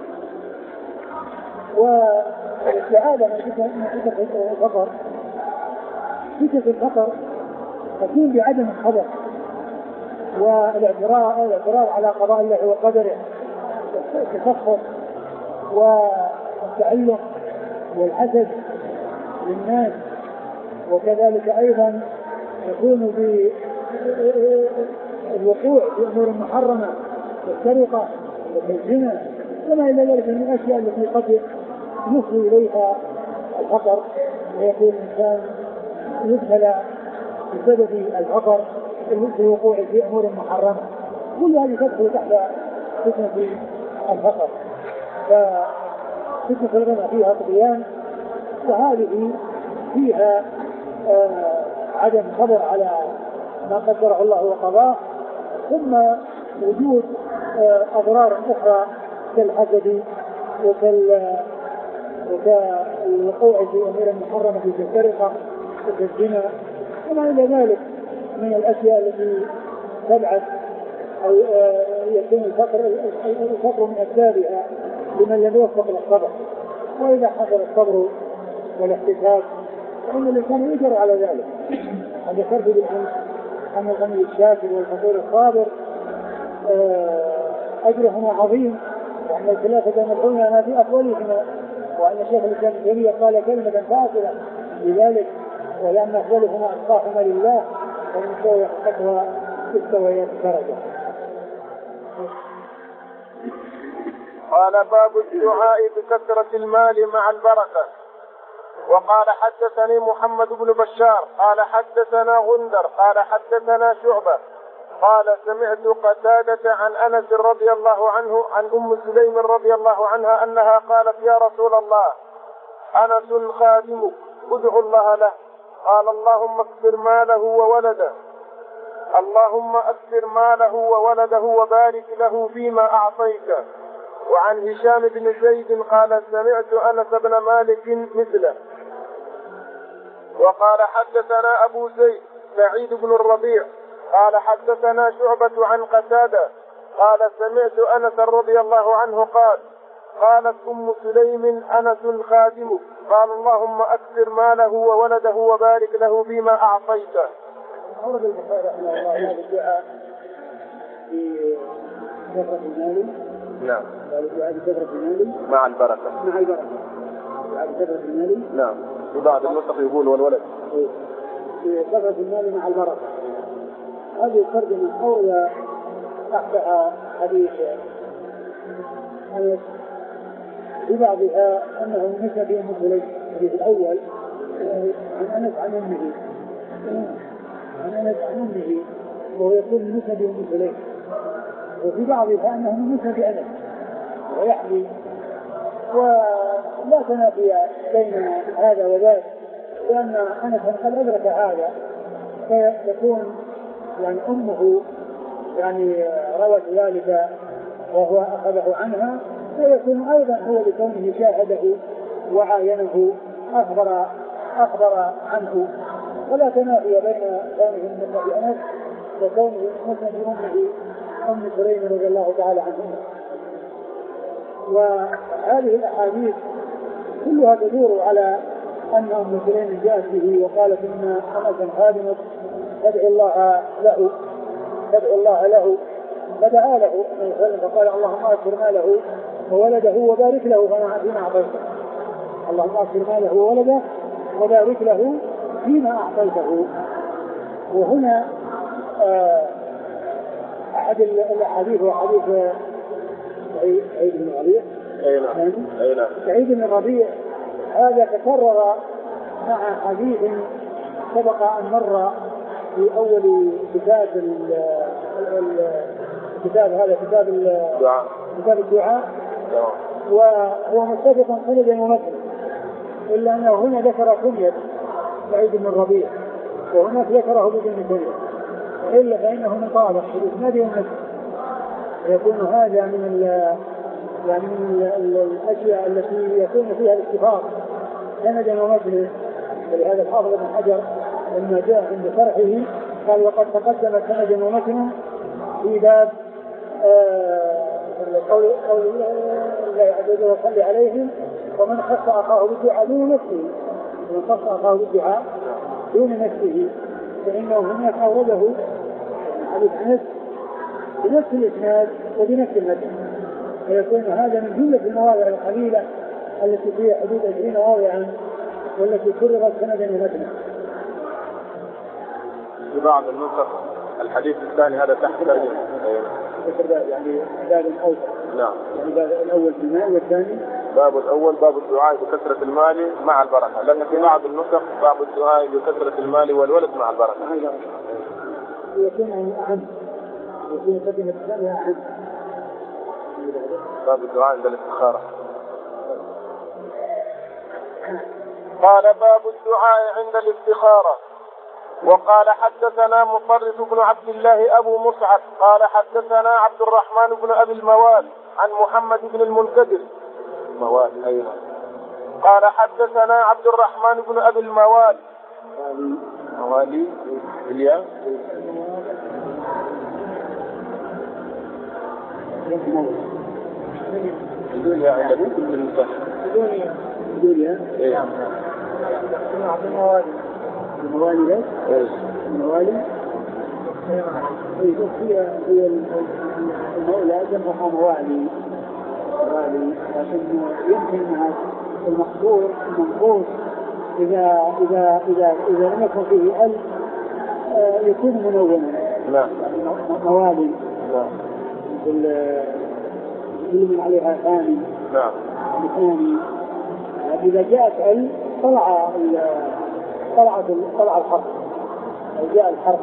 والاستعاذة من فتنة الفقر، فتنة الفقر تكون بعدم الخبر والاعتراض الاعتراض على قضاء الله وقدره، التسخط والتعلق والحسد للناس، وكذلك أيضا يكون بالوقوع في أمور محرمة والسرقة والزنا وما إلى ذلك من الأشياء التي قد يفضي إليها الفقر، ويكون الإنسان يبتلى بسبب الفقر في الوقوع في أمور محرمة، كل هذه تدخل تحت فتنة الفقر. ففتنة الغنى فيها طغيان، وهذه فيها آه عدم صبر على ما قدره الله وقضاه، ثم وجود آه أضرار أخرى كالحسد وكالوقوع في أمور محرمة في السرقة وكالزنا وما إلى ذلك من الأشياء التي تبعث أو يكون الفقر الفقر من أسبابها لمن لم يوفق للصبر. وإذا حصل الصبر والاحتساب فإن الإنسان يجر على ذلك. هذا فرق بالأمس أن الغني الشاكر والفقير الصابر أجرهما عظيم، وأن الخلاف بين العلماء في أفضلهما، وأن الشيخ الإسلام ابن تيمية قال كلمة فاصلة لذلك، ولأن أفضلهما أتقاهما لله، ومن سوى يحققها استويات درجة. قال باب الدعاء بكثرة المال مع البركة. وقال حدثني محمد بن بشار قال حدثنا غندر قال حدثنا شعبة قال سمعت قتادة عن أنس رضي الله عنه عن أم سليم رضي الله عنها أنها قالت يا رسول الله أنس خادمك ادعو الله له. قال اللهم اكثر ماله وولده اللهم اكثر ماله وولده وبارك له فيما أعطيته. وعن هشام بن زيد قال سمعت أنس بن مالك مثله. وقال حدثنا أبو زيد سعيد بن الربيع قال حدثنا شعبة عن قتادة قال سمعت أنس رضي الله عنه قال قالت أم سليم أنس خادمك قال اللهم أكثر ماله وولده وبارك له فيما أعطيته. أورد البخاري رحمه الله هذا الدعاء في كثرة المال. نعم. قال الدعاء بكثرة المال مع البركة. مع البركة. الدعاء بكثرة المال. نعم. في بعض النسخ يقول والولد. في كثرة المال مع البركة. هذه الترجمة أولى تحتها حديث أنس ببعضها أنه نسى في أم سليم الحديث الأول عن أنس عن أمه عن أنس عن أمه وهو يقول نسى في أم سليم، وفي بعضها أنه نسى في أنس ويحمي، ولا تنافي بين هذا وذاك، لأن أنس قد أدرك هذا، فيكون يعني أمه يعني روت ذلك وهو أخذه عنها، فيكون أيضا هو بكونه شاهده وعاينه أخبر أخبر عنه، ولا تنافي بين كونه من أبي أنس وكونه مسند أمه أم سليم رضي الله تعالى عنهما. وهذه الأحاديث كلها تدور على أن أم سليم جاءت به وقالت إن أنسا خادمك تدعو الله له تدعو الله له فدعا له فقال اللهم أغفر ماله وولده وبارك له فيما أعطيته. اللهم أغفر ماله وولده وبارك له فيما أعطيته. وهنا أحد الأحاديث وحديث سعيد بن ربيع سعيد بن ربيع هذا تكرر مع حديث سبق أن مر في أول كتاب الكتاب هذا كتاب الدعاء كتاب الدعاء وهو متفق سندا ومتنا، إلا أنه هنا ذكر كنية سعيد بن الربيع وهناك ذكره بدون كنية، إلا فإنه مطابق في الإسناد ومتنا، يكون هذا من ال يعني من الأشياء التي يكون فيها الاستفاضة سندا ومتنا. ولهذا الحافظ ابن حجر لما جاء عند شرحه قال وقد تقدم سندا ومتنا في باب قول الله عز وجل وصلي عليهم ومن خص أخاه بالدعاء دون نفسه ومن خص أخاه بالدعاء دون نفسه، فإنه هناك أورده حديث أنس بنفس الإسناد وبنفس المتن، فيكون هذا من جملة المواضع القليلة التي فيها حدود عشرين موضعا والتي كررت سندا ومتنا. في بعض النسخ الحديث الثاني هذا تحت ترجمة يعني باب أوسع. نعم. يعني باب الأول في المال والثاني باب الأول باب الدعاء بكثرة المال مع البركة، لكن في بعض النسخ باب الدعاء بكثرة المال والولد مع البركة. يكون أهم يكون ترجمة الثانية أهم. باب الدعاء عند الاستخارة. قال باب الدعاء عند الاستخارة. وقال حدثنا مطرف بن عبد الله أبو مصعب قال حدثنا عبد الرحمن بن أبي الموال عن محمد بن المنكدر موال أيضا قال حدثنا عبد الرحمن بن أبي الموال موالي الياء الدنيا عند كل النساء الدنيا الدنيا ايه الموالي لك الموالي هي هي المولى جمعها موالي موالي، لكن يمكن انها المقصور المنقوص اذا اذا اذا اذا لم يكن فيه ال يكون منونا. نعم. موالي. نعم. كل من عليها ثاني. نعم. ثاني. إذا جاءت ال طلع طلعت طلع الحرف أو جاء الحرف،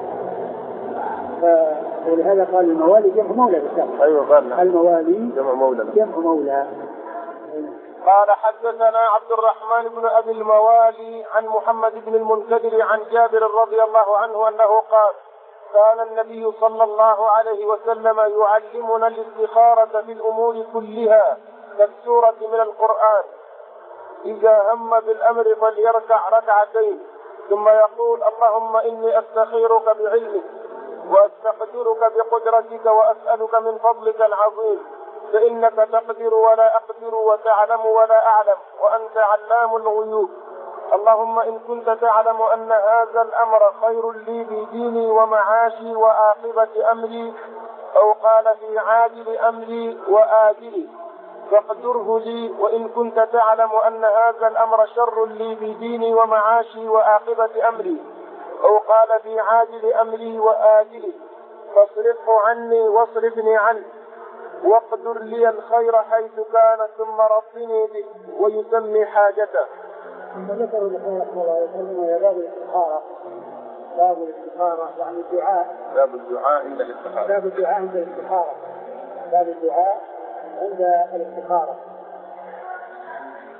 ولهذا قال الموالي جمع مولى بالشرط. أيوة قال الموالي جمع مولى جمع مولى. قال حدثنا عبد الرحمن بن أبي الموالي عن محمد بن المنكدر عن جابر رضي الله عنه أنه قال كان النبي صلى الله عليه وسلم يعلمنا الاستخارة في الأمور كلها كالسورة من القرآن. إذا هم بالأمر فليركع ركعتين ثم يقول اللهم إني أستخيرك بعلمك وأستقدرك بقدرتك وأسألك من فضلك العظيم فإنك تقدر ولا أقدر وتعلم ولا أعلم وأنت علام الغيوب. اللهم إن كنت تعلم أن هذا الأمر خير لي في ديني ومعاشي وعاقبة أمري أو قال في عاجل أمري وآجلي فاقدره لي، وإن كنت تعلم أن هذا الأمر شر لي في ديني ومعاشي وعاقبة أمري أو قال في عاجل أمري وآجلي فاصرفه عني واصرفني عنه واقدر لي الخير حيث كان ثم رضني به ويسمي حاجته. ثم ذكر الإخوان رحمه الله يسمونه يا باب الاستخارة. باب الاستخارة يعني الدعاء باب الدعاء عند الاستخارة. باب الدعاء عند الاستخارة. باب الدعاء عند الاستخارة.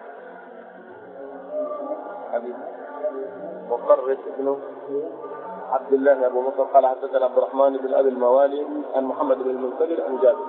حديث مطرف ابن عبد الله أبو مصر قال حدثنا عبد الرحمن بن أبي الموالي عن محمد بن المنكدر عن جابر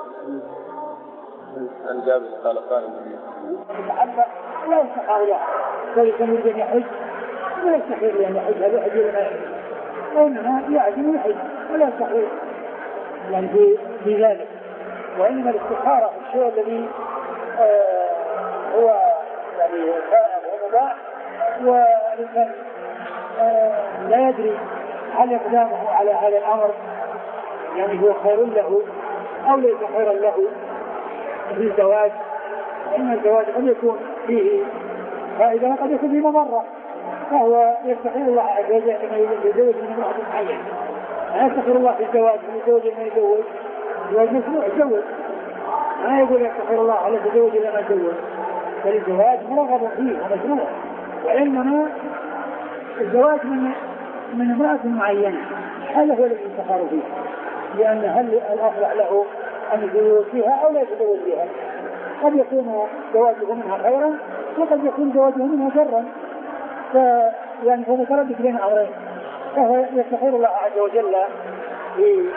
عن جابر قال قال النبي يتعلق لا يستحق له ذلك يريد أن يحج لا يستحق له أن يحج هذا يحج ولا يحج وإنما يعزم ويحج ولا يستحق يعني في, في ذلك. وإنما الاستخارة في الشيء الذي آه هو يعني سائغ ومباح والإنسان آه لا يدري هل إقدامه على هذا الأمر يعني هو خير له أو ليس خيرا له في الزواج. إن الزواج قد يكون فيه فائدة وقد يكون فيه مضرة فهو يستحيل الله عز وجل أن يتزوج من امرأة معينة. لا يستحيل الله في الزواج من يتزوج من يتزوج زواج مشروع يتزوج ما يقول يستحيل الله على التزوج إلا ما يتزوج فالزواج مرغب فيه ومشروع. وإنما الزواج من من امرأة معينة هذا هو الذي يستخار فيه لأن هل الأصلح له أن يتزوج فيها أو لا يتزوج فيها. قد يكون زواجه منها خيرا وقد يكون زواجه منها شرا فيعني هو متردد بين أمرين فهو يستخير الله عز وجل في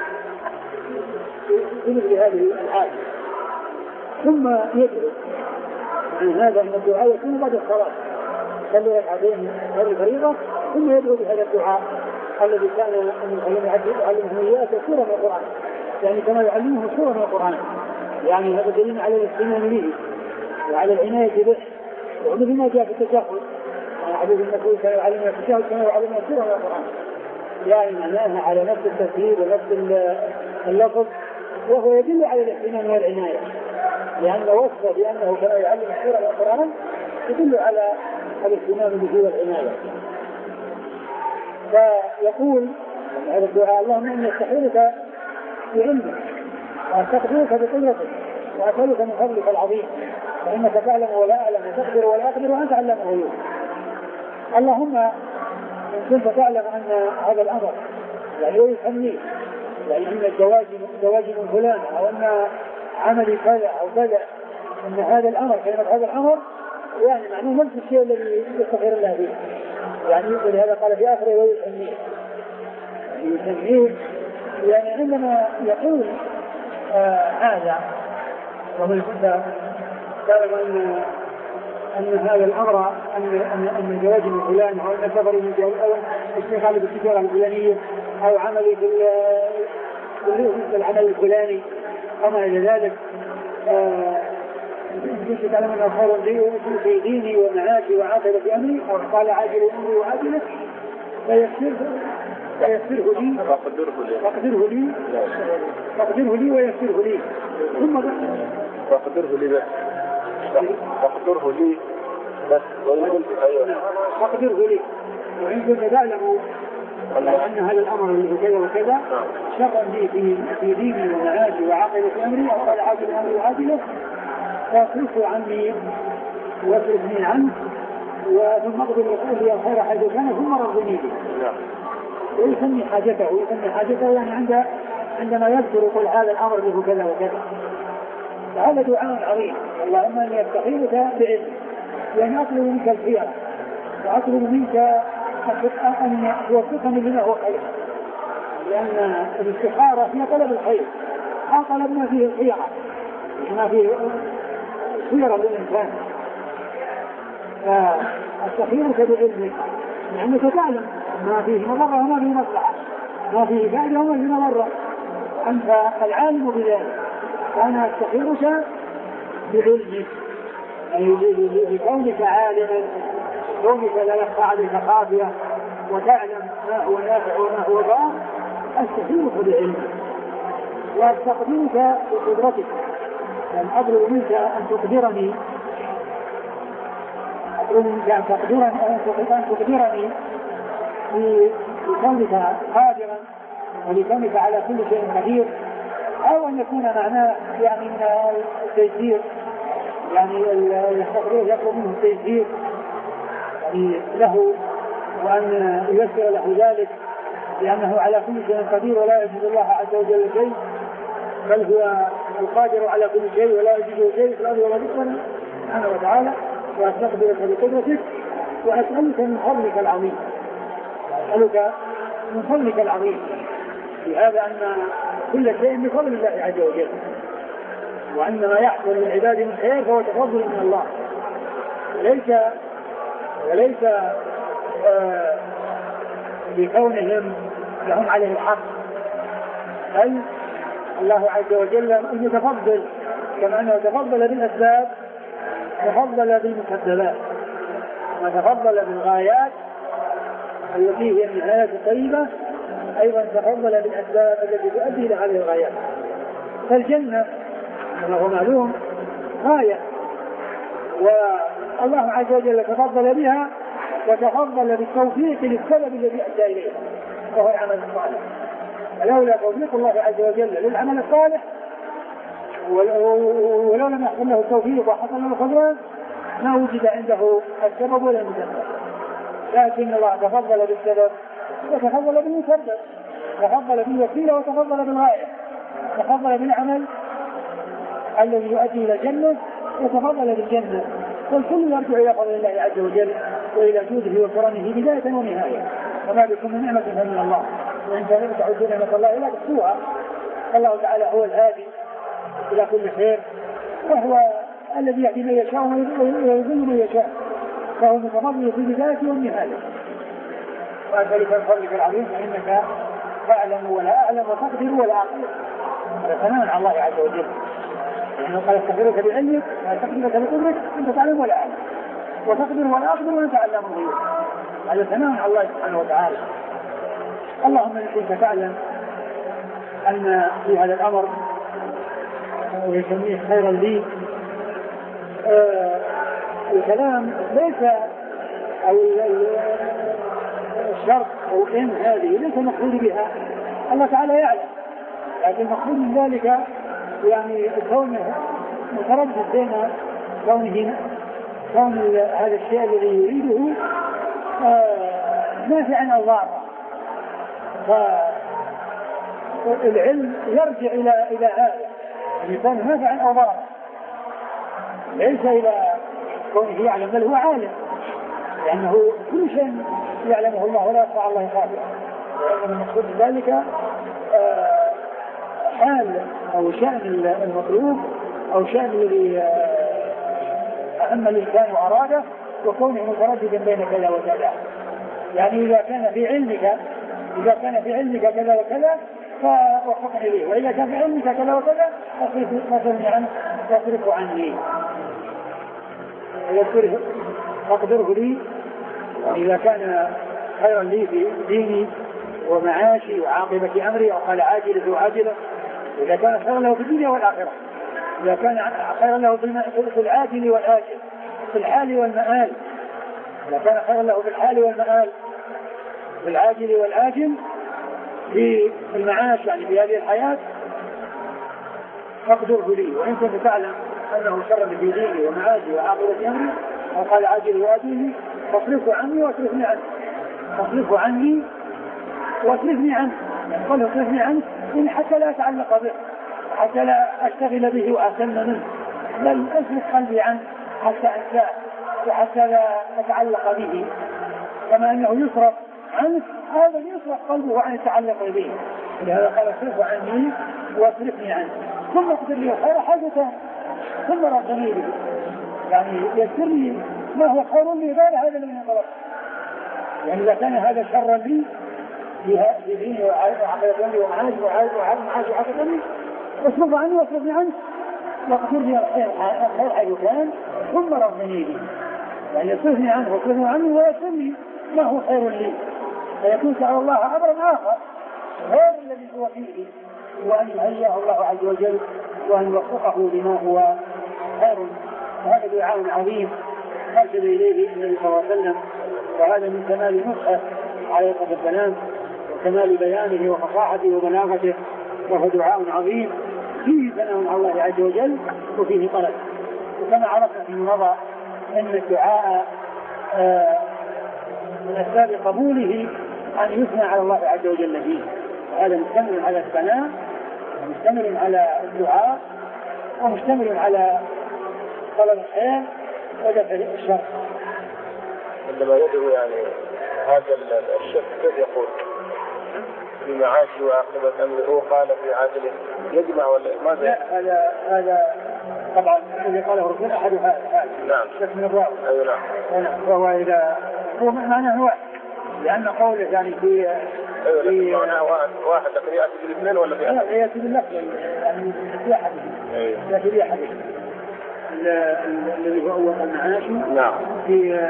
مثل هذه الحال. ثم يدعو عن هذا من الدعاء يكون بعد الصلاة صلي ركعتين هذه الفريضة ثم يدعو بهذا الدعاء الذي كان أن يعلمه إياه سورة من القرآن يعني كما يعلمه سورة من القرآن يعني هذا دليل على الاهتمام به وعلى العناية به ومثل ما جاء في التشهد حديث النبي كان يعلمنا التشهد كما يعلمنا سورة من القرآن يعني معناها على نفس التفسير ونفس اللفظ وهو يدل على الاهتمام والعناية لأن وصفه بأنه كان يعلم سورة من القرآن يدل على الاهتمام به والعناية. فيقول هذا الدعاء اللهم إني أستحيلك بعلمك وأستقدرك بقدرتك وأسألك من فضلك العظيم فإنك تعلم ولا أعلم وتقدر ولا أقدر وأنت علام الغيوب. اللهم إن كنت تعلم أن هذا الأمر يعني يفهمني يعني أن الزواج زواج من فلان أو أن عملي كذا أو كذا أن هذا الأمر كلمة هذا الأمر يعني معناه نفس الشيء الذي يستخير الله به يعني ولهذا قال في آخره ويسميه يسميه يعني عندما يقول آه هذا ومن كنت تعلم أن أن هذا الأمر أن أن أن الزواج من فلان أو أن سفري من فلان أو اشتغالي بالتجارة الفلانية أو عملي في العمل الفلاني أما إلى ذلك كنت تعلم أن خير لي في ديني ومعاشي وعاقبة أمري أو قال عاجل أمري وعاجله فيسره فيسره لي فاقدره لي فاقدره لي ويسره لي ثم فاقدره لي بس فاقدره لي بس فاقدره لي وإن كنت تعلم أن هذا الأمر اللي كذا وكذا شرا لي في في ديني ومعاشي وعاقبة أمري أو قال عاجل أمري وعاجله فاصرفه عني واصرفني عنه وثم اقدر يقول لي الخير حيث كان ثم رضني به ويسمي حاجته ويسمي حاجته يعني عند عندما يذكر يقول هذا الأمر له كذا وكذا. فهذا دعاء عظيم اللهم اني استخيرك بعلم يعني اطلب منك الخير واطلب منك ان توفقني لما هو خير لان الاستخاره هي طلب الخير ما طلبنا فيه الخيره ما فيه خيره للانسان. فاستخيرك بعلمك لانك تعلم ما فيه مضره وما فيه مصلحه ما فيه فائده وما فيه مضره انت العالم بذلك فأنا أستخيرك بعلمك أي بكونك عالما كونك لا يخفى عليك خافية وتعلم ما هو نافع وما هو ضار أستخيرك بعلمك وأستقدرك بقدرتك يعني أطلب منك أن تقدرني أطلب منك أن تقدرني أن تقدرني بكونك قادرا ولكونك على كل شيء قدير أو أن يكون معناه يعني من التيسير يعني التقدير يطلب منه التيسير يعني له وأن ييسر له ذلك لأنه على كل شيء قدير ولا يجد الله عز وجل شيء بل هو القادر على كل شيء ولا يجد شيء في الأرض ولا في سبحانه وتعالى. وأستقدرك بقدرتك وأسألك من فضلك العظيم أسألك من فضلك العظيم، في هذا أن كل شيء بفضل الله عز وجل، وأن ما يحصل للعباد من خير فهو تفضل من الله، وليس وليس آه بكونهم لهم عليه الحق، بل الله عز وجل يتفضل كما أنه تفضل بالأسباب تفضل بالمسببات، وتفضل بالغايات التي هي النهاية الطيبة، أيضا تفضل بالأسباب التي تؤدي إلى هذه الغايات. فالجنة كما هو معلوم غاية، والله عز وجل تفضل بها وتفضل بالتوفيق للسبب الذي أدى إليه وهو العمل الصالح. ولولا توفيق الله عز وجل للعمل الصالح ولو لم يحصل له التوفيق وحصل له الخذلان ما وجد عنده السبب ولا المسبب، لكن الله تفضل بالسبب وتفضل بالمسبب، تفضل بالوسيلة وتفضل بالغاية، تفضل بالعمل الذي يؤدي إلى الجنة وتفضل بالجنة. والكل يرجع إلى فضل الله عز وجل وإلى جوده وكرمه بداية ونهاية، وما بكم من نعمة فمن الله، وإن تعدوا نعمة الله لا تحصوها. الله تعالى هو الهادي إلى كل خير، وهو الذي يهدي من يشاء ويضل من يشاء، فهو متفضل في البداية والنهاية. وأسألك الفضل العظيم فإنك تعلم ولا أعلم وتقدر ولا أقدر، هذا ثناء على الله عز وجل، لأنه قال استغفرك بعلمك وأستغفرك بقدرك أنت تعلم ولا أعلم وتقدر ولا أقدر وأنت علام الغيوب، هذا ثناء على الله سبحانه وتعالى. اللهم إن كنت تعلم أن في هذا الأمر ويسميه خيرا لي، آه الكلام ليس أو الشرط أو إن هذه ليس مقصود بها، الله تعالى يعلم، لكن مقصود من ذلك يعني كونه متردد بين كونه كون هذا الشيء الذي يريده آه نافعا أو ضارا، فالعلم يرجع إلى إلى هذا أن يكون نافعا أو ضارا، ليس إلى كونه يعلم، بل هو عالم، لأنه كل شيء يعلمه الله ولا يخفى على الله خافيا. وأن المقصود بذلك آه حال أو شأن المطلوب أو شأن الذي أهم الإنسان وأراده، وكونه مترددا بين كذا وكذا. يعني إذا كان في علمك إذا كان في علمك كذا وكذا فوفقني ليه، وإذا كان في علمك كذا وكذا فاصرفني عنه واصرفه عني، فاقدره لي. إذا كان خيرا لي في ديني ومعاشي وعاقبة أمري، أو قال عاجلة وعاجلة، إذا كان خيرا له في الدنيا والآخرة، إذا كان خيرا له في العاجل والآجل، في الحال والمآل، إذا كان خيرا له في الحال والمآل، في العاجل والآجل، في المعاش يعني في هذه الحياة، فاقدره لي. وإن كنت تعلم أنه شر في ديني ومعاشي وعاقبة أمري، أو قال عاجل وآجل، فاصرفه عني واصرفني عنه، فاصرفه عني واصرفني عنه، يعني قال اصرفني عنه إن حتى لا أتعلق به، حتى لا أشتغل به وأهتم منه، بل أصرف قلبي عنه حتى أنساه وحتى لا أتعلق به، كما أنه يصرف عنه هذا يصرف قلبه عن التعلق به. لهذا قال اصرفه عني واصرفني عنه، ثم اقدر لي خير حاجته ثم رضني به، يعني يسر لي ما هو خير لي غير هذا الذي طلبه. يعني إذا كان هذا شرا لي في ديني وعقيدة أمري ومعاشي وعقيدة وعقيدة أمري، اصرف عني واصرفني عنه واقدر لي خير حاجة كان ثم رضني به، يعني يصرفني عنه واصرفني عنه ويسر لي ما هو خير لي، فيكون سأل الله أمرا آخر غير الذي هو فيه، وأن يهيئه الله عز وجل وأن يوفقه بما هو خير. وهذا دعاء عظيم أرشد إليه النبي صلى الله عليه وسلم، وهذا من كمال نصحه عليه الصلاة والسلام وكمال بيانه وفصاحته وبلاغته، وهو دعاء عظيم فيه ثناء على الله عز وجل وفيه طلب. وكما عرفنا في مضى أن الدعاء آه من أسباب قبوله أن يثنى على الله عز وجل فيه، وهذا مشتمل على الثناء ومشتمل على الدعاء ومشتمل على طلب الخير ودفع الشر. عندما يدعو يعني هذا الشيخ كيف يقول؟ في معاشه وعاقبة أمره قال في عاجله يجمع ولا ماذا؟ لا هذا هذا طبعا الذي قاله الرسول أحد هذا هذا نعم شك من الراوي. أي نعم. فهو إذا هو معناه واحد لأن قوله يعني في أيوة في معناه واحد واحد لكن يأتي بالاثنين ولا في أحد؟ لا يأتي باللفظ يعني في أحد يأتي في أحد الذي هو أول المعاشي. نعم. في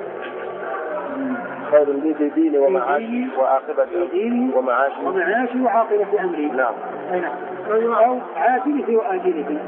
خير لي في ديني ومعاشي وعاقبة ديني ومعاشي ومعاشي وعاقبة أمري. نعم. أي نعم. أو عاجله وآجله.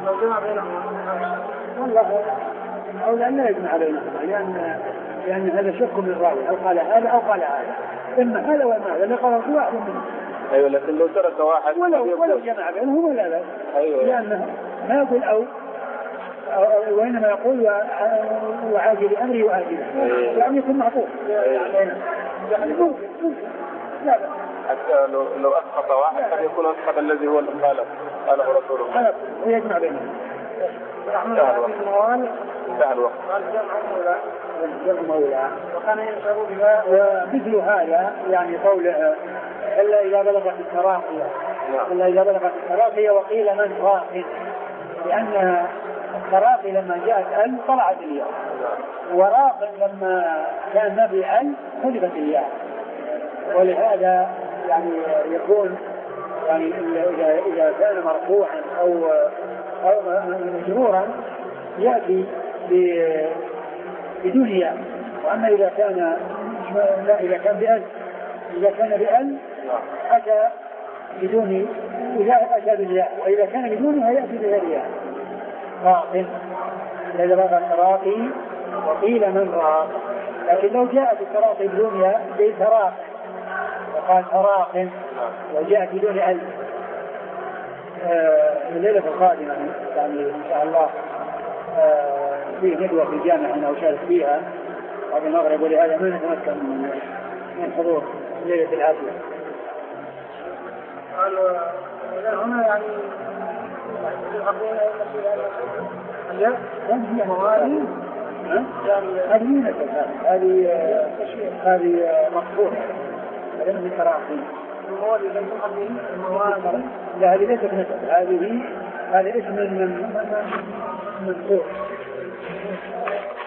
والله أو لا يجمع بينهما لأن لأن هذا شك من الراوي أو قال هذا أو قال هذا إما هذا وما هذا اللي قال كل واحد منهم. أيوة لكن لو ترك واحد ولو ولو جمع بينهم ولا لا. أيوة. لأنه ما يقول أو وإنما يقول وعاجل أمري وآجله. أيوة. يعني يكون معطوف. أيوة. يعني ممكن ممكن لا لا. حتى لو لو أسقط واحد قد يكون أسقط الذي هو اللي قاله قاله رسول الله. خلاص ويجمع بينهم. سهل وقت. سهل وقت. جمع مولى وكان يشعر بها ومثل هذا يعني قوله إلا إذا بلغت التراقية. إلا إذا بلغت التراقية وقيل من راق لأن التراقي لما جاءت ال طلعت الياء وراق لما كان ما في ال حذفت الياء ولهذا يعني يكون يعني إذا إذا كان مرفوعا أو أو مجرورا يأتي بدون ياء. وأما إذا كان لا إذا كان بأل إذا كان بأل أتى بدون إذا أتى بالياء وإذا كان بدونها يأتي بغير ياء. راق إذا بلغ التراقي وقيل من راق. لكن لو جاءت التراقي بدون ياء زي تراق وقال تراق وجاءت بدون أل الليلة القادمة يعني إن شاء الله في ندوة في الجامعة أنا أشارك فيها بعد المغرب ولهذا ما نتمكن من من حضور ليلة العافية. هنا يعني لا هي موارد هذه هذه هذه مقصورة لأنها تراقي. لا هذه ليست نسب هذه هذا اسم من من من